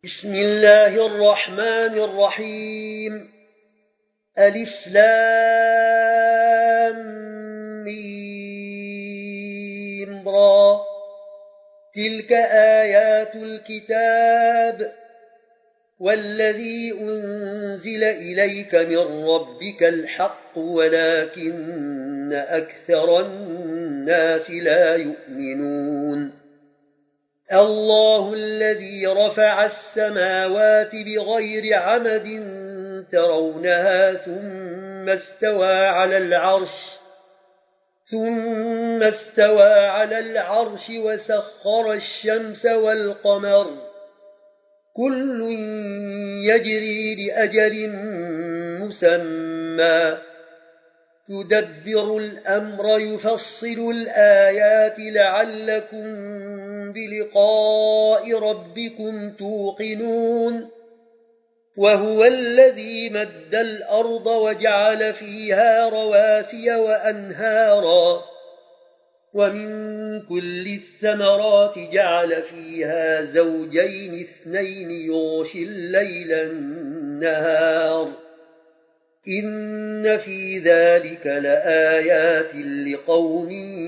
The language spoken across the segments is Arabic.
بسم الله الرحمن الرحيم. ألف لام ميم را. تلك آيات الكتاب والذي أنزل إليك من ربك الحق ولكن أكثر الناس لا يؤمنون. الله الذي رفع السماوات بغير عمد ترونها ثم استوى على العرش وسخر الشمس والقمر كل يجري لأجل مسمى يدبر الأمر يفصل الآيات لعلكم بلقاء ربكم توقنون. وهو الذي مد الأرض وجعل فيها رواسي وأنهارا ومن كل الثمرات جعل فيها زوجين اثنين يغشي الليل النهار إن في ذلك لآيات لقوم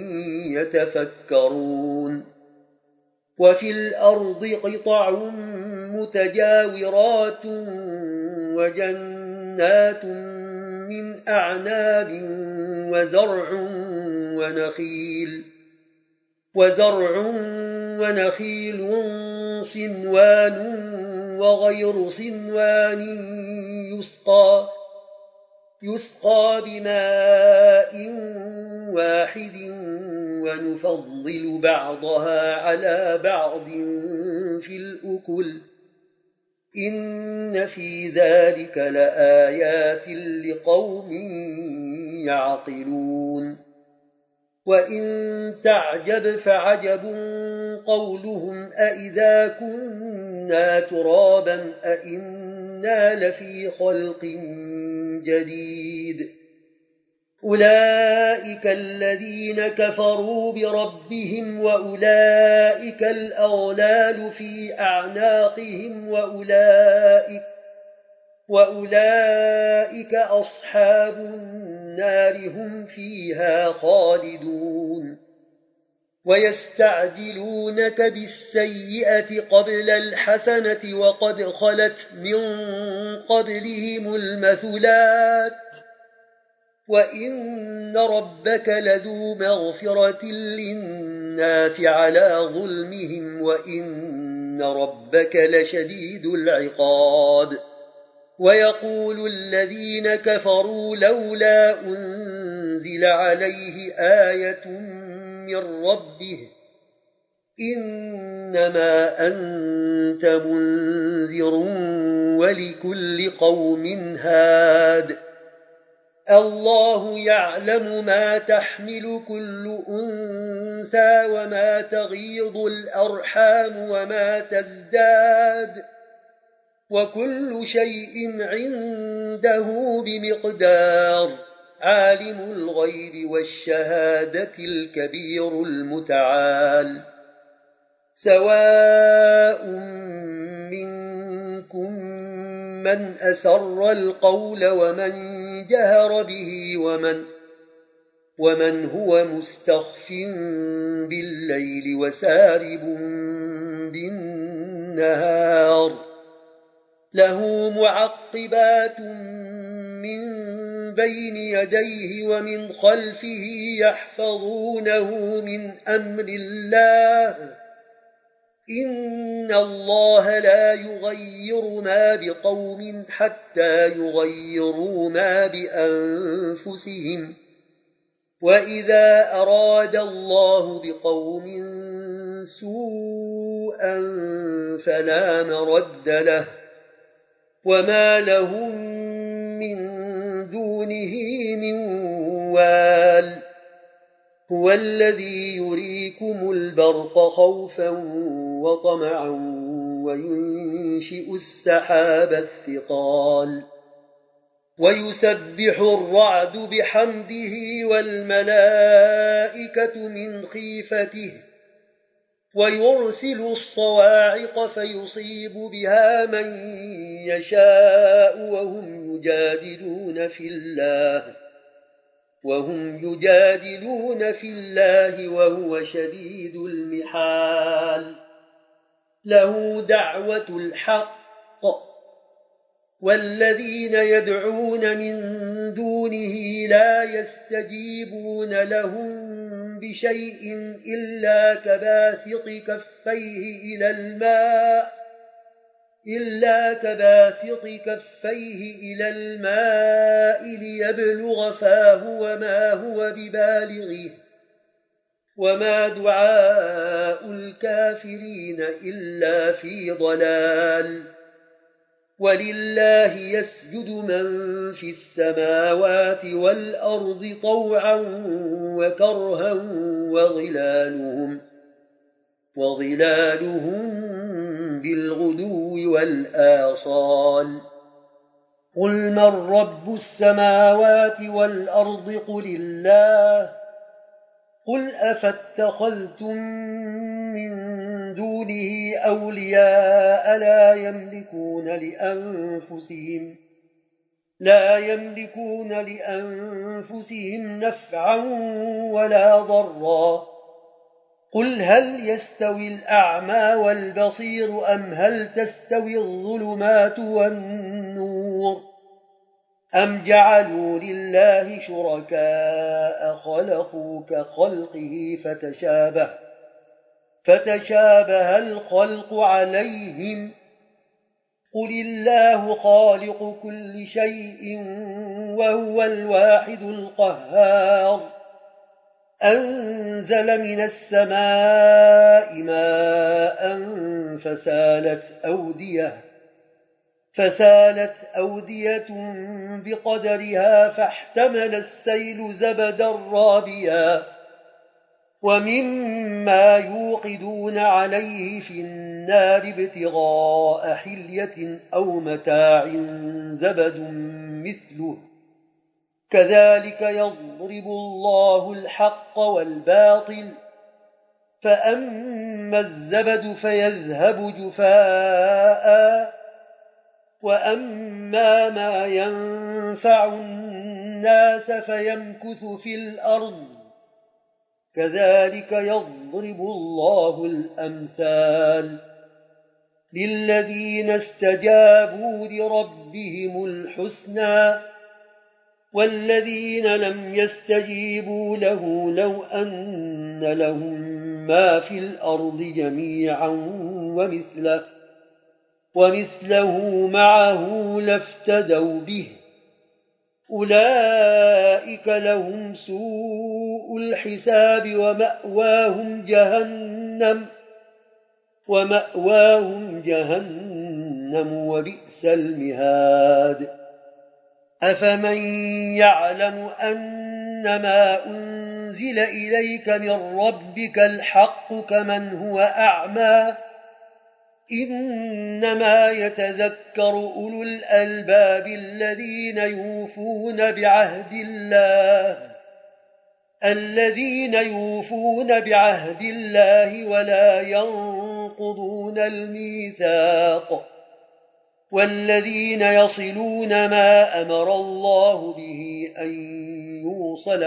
يتفكرون. وفي الأرض قطع متجاورات وجنات من أعناب وزرع ونخيل صنوان وغير صنوان يسقى بماء واحد ونفضل بعضها على بعض في الأكل إن في ذلك لآيات لقوم يعقلون. وإن تعجب فعجب قولهم أإذا كنا ترابا أإنا لفي خلق جديد. أولئك الذين كفروا بربهم وأولئك الأغلال في أعناقهم وأولئك أصحاب النار هم فيها خالدون. ويستعجلونك بالسيئة قبل الحسنة وقد خلت من قبلهم المثلات وإن ربك لذو مغفرة للناس على ظلمهم وإن ربك لشديد العقاب. ويقول الذين كفروا لولا أنزل عليه آية من ربه إنما أنت منذر ولكل قوم هاد. الله يعلم ما تحمل كل أنثى وما تغيض الأرحام وما تزداد وكل شيء عنده بمقدار. عالم الغيب والشهادة الكبير المتعال. سواء منكم من أسر القول ومن جهر به ومن هو مستخف بالليل وسارب بالنهار. له معقبات من بين يديه ومن خلفه يحفظونه من أمر الله. إن الله لا يغير ما بقوم حتى يغيروا ما بأنفسهم. وإذا أراد الله بقوم سوءا فلا مرد له وما لهم من دونه من وال. هو الذي يريكم البرق خوفا وطمعا وينشئ السحاب الثقال ويسبح الرعد بحمده والملائكة من خيفته ويرسل الصواعق فيصيب بها من يشاء وهم يجادلون في الله وهو شديد المحال. له دعوة الحق والذين يدعون من دونه لا يستجيبون لهم بشيء إلا كباسط كفيه إلى الماء ليبلغ فاه وما هو ببالغه وما دعاء الكافرين إلا في ضلال. ولله يسجد من في السماوات والأرض طوعا وكرها وظلالهم بالغدو والآصال. قل من رب السماوات والأرض قل الله. قل أفاتخذتم من دونه أولياء لا يملكون لأنفسهم نفعا ولا ضرا. قل هل يستوي الأعمى والبصير أم هل تستوي الظلمات والنور أم جعلوا لله شركاء خلقوا كخلقه فتشابه الخلق عليهم. قل الله خالق كل شيء وهو الواحد القهار. أنزل من السماء ماء فسالت أودية بقدرها فاحتمل السيل زبدا رابيا ومما يوقدون عليه في النار ابتغاء حلية أو متاع زبد مثله كذلك يضرب الله الحق والباطل. فأما الزبد فيذهب جفاء وأما ما ينفع الناس فيمكث في الأرض كذلك يضرب الله الأمثال. للذين استجابوا لربهم الحسنى والذين لم يستجيبوا له لو أن لهم ما في الأرض جميعا ومثله معه لافتدوا به أولئك لهم سوء الحساب ومأواهم جهنم وبئس المهاد. أفمن يعلم أنما أنزل إليك من ربك الحق كمن هو أعمى إنما يتذكر أولو الألباب الذين يوفون بعهد الله ولا ينقضون الميثاق والذين يصلون ما أمر الله به أن يوصل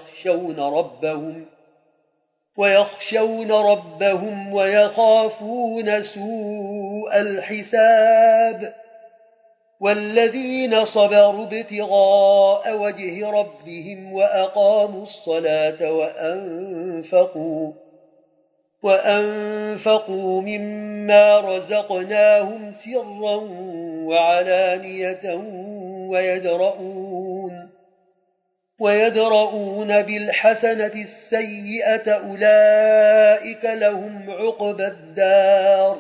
ويخشون ربهم ويخافون سوء الحساب. والذين صبروا ابتغاء وجه ربهم وأقاموا الصلاة وأنفقوا مما رزقناهم سرا وعلانية ويدرؤون بالحسنة السيئة أولئك لهم عقبى الدار.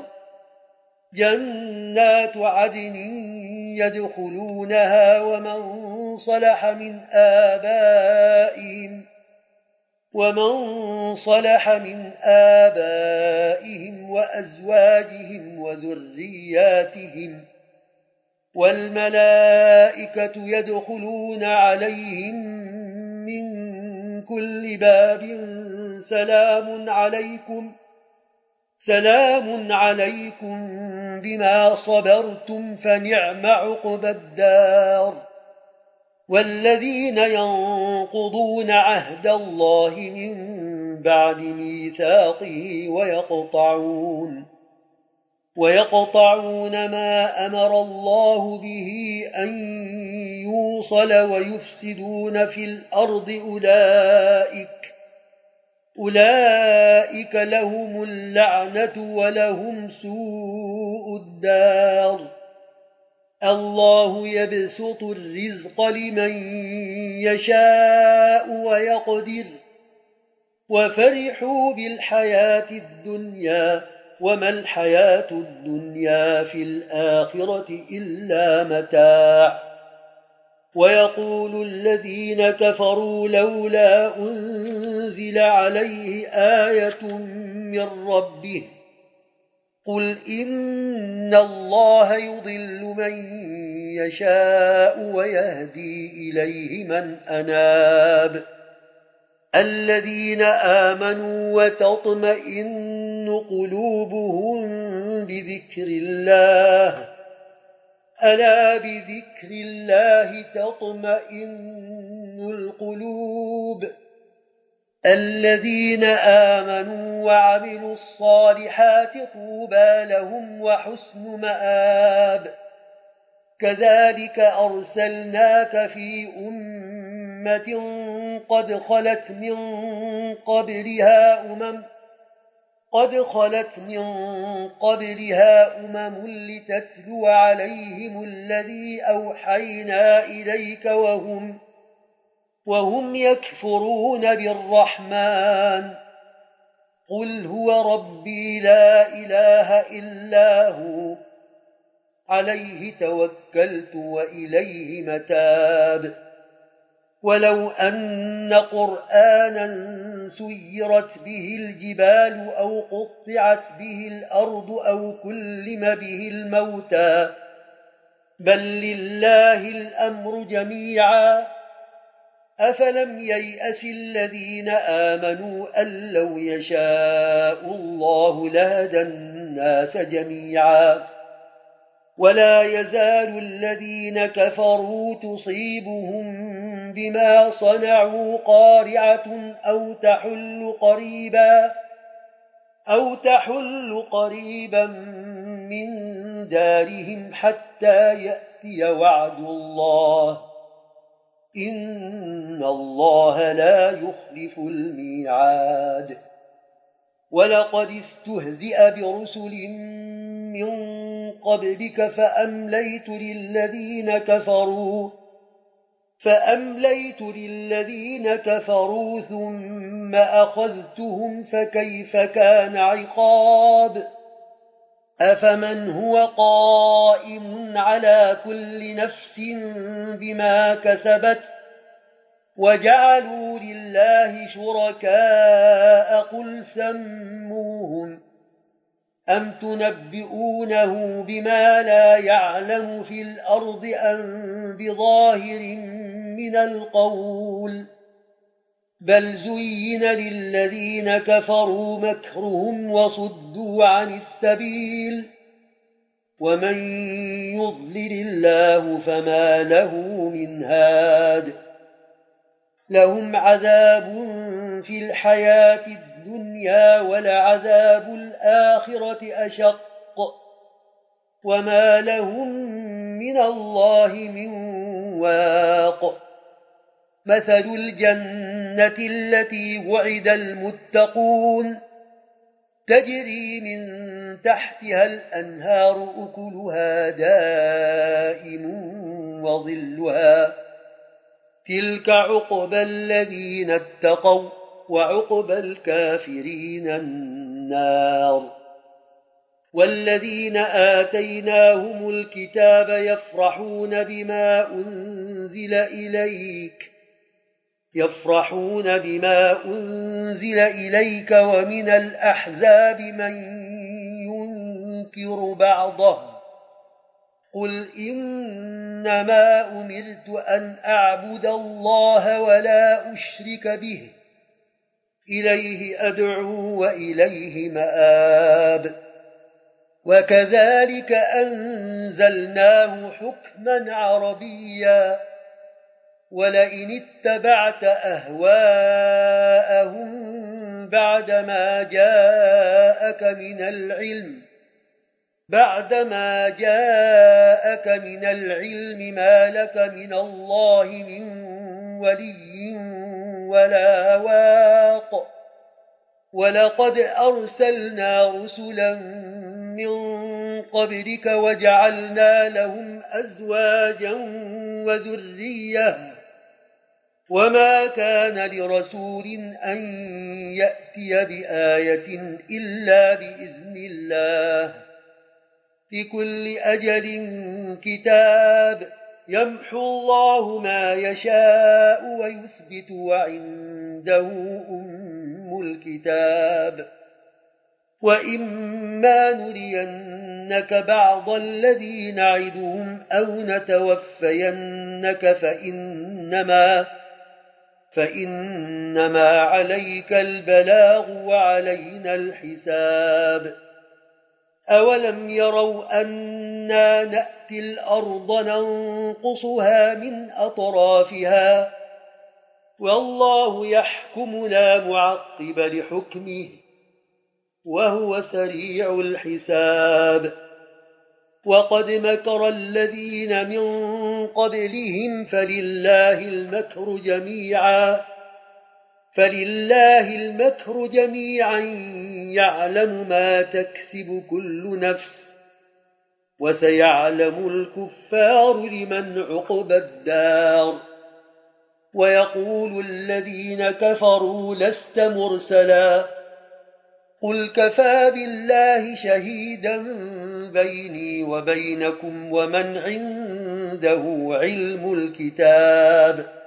جنات عدن يدخلونها ومن صلح من آبائهم وأزواجهم وذرياتهم والملائكة يدخلون عليهم من كل باب سلام عليكم سلام عليكم بما صبرتم فنعم عقبى الدار والذين ينقضون عهد الله من بعد ميثاقه ويقطعون ما أمر الله به أن يوصل ويفسدون في الأرض أولئك لهم اللعنة ولهم سوء الدار الله يبسط الرزق لمن يشاء ويقدر وفرحوا بالحياة الدنيا وما الحياة الدنيا في الآخرة إلا متاع ويقول الذين كفروا لولا أنزل عليه آية من ربه قل إن الله يضل من يشاء ويهدي إليه من أناب الذين آمنوا وتطمئن قلوبهم بذكر الله ألا بذكر الله تطمئن القلوب الذين آمنوا وعملوا الصالحات طوبى لهم وحسن مآب كذلك أرسلناك في أمة قد خلت من قبلها أمم لتتلو عليهم الذي أوحينا إليك وهم يكفرون بالرحمن قل هو ربي لا إله إلا هو عليه توكلت وإليه متاب ولو أن قرآنا سيرت به الجبال أو قطعت به الأرض أو كلم به الموتى بل لله الأمر جميعا أفلم ييأس الذين آمنوا أن لو يشاء الله لهدى الناس جميعا ولا يزال الذين كفروا تصيبهم بما صنعوا قارعة أو تحل قريبا من دارهم حتى يأتي وعد الله إن الله لا يخلف الميعاد ولقد استهزئ برسل من قبلك فأمليت للذين كفروا ثم أخذتهم فكيف كان عقاب أفمن هو قائم على كل نفس بما كسبت وجعلوا لله شركاء قل سموهم أم تنبئونه بما لا يعلم في الأرض أم بظاهر من القول بل زين للذين كفروا مكرهم وصدوا عن السبيل ومن يضلل الله فما له من هاد لهم عذاب في الحياة الدنيا ولعذاب الآخرة أشق وما لهم من الله من واق مثل الجنة التي وعد المتقون تجري من تحتها الأنهار أكلها دائم وظلها تلك عقبى الذين اتقوا وعقبى الكافرين النار والذين آتيناهم الكتاب يفرحون بما أنزل إليك ومن الأحزاب من ينكر بعضه قل إنما أمرت أن أعبد الله ولا أشرك به إليه أدعو وإليه مآب وكذلك أنزلناه حكما عربيا ولئن اتبعت أهواءهم بعدما جاءك من العلم ما لك من الله من ولي ولا واق ولقد أرسلنا رسلا من قبلك وجعلنا لهم أزواجا وذرية وما كان لرسول أن يأتي بآية إلا بإذن الله لكل أجل كتاب يمحو الله ما يشاء ويثبت وعنده أم الكتاب وإما نرينك بعض الذي نعدهم أو نتوفينك فإنما عليك البلاغ وعلينا الحساب أولم يروا أنا نأتي الأرض ننقصها من أطرافها والله يحكم لا معقب لحكمه وهو سريع الحساب وقد مكر الذين من قبلهم فلله المكر جميعا يعلم ما تكسب كل نفس وسيعلم الكفار لمن عقبى الدار ويقول الذين كفروا لست مرسلا قل كفى بالله شهيدا بيني وبينكم ومن عنده علم الكتاب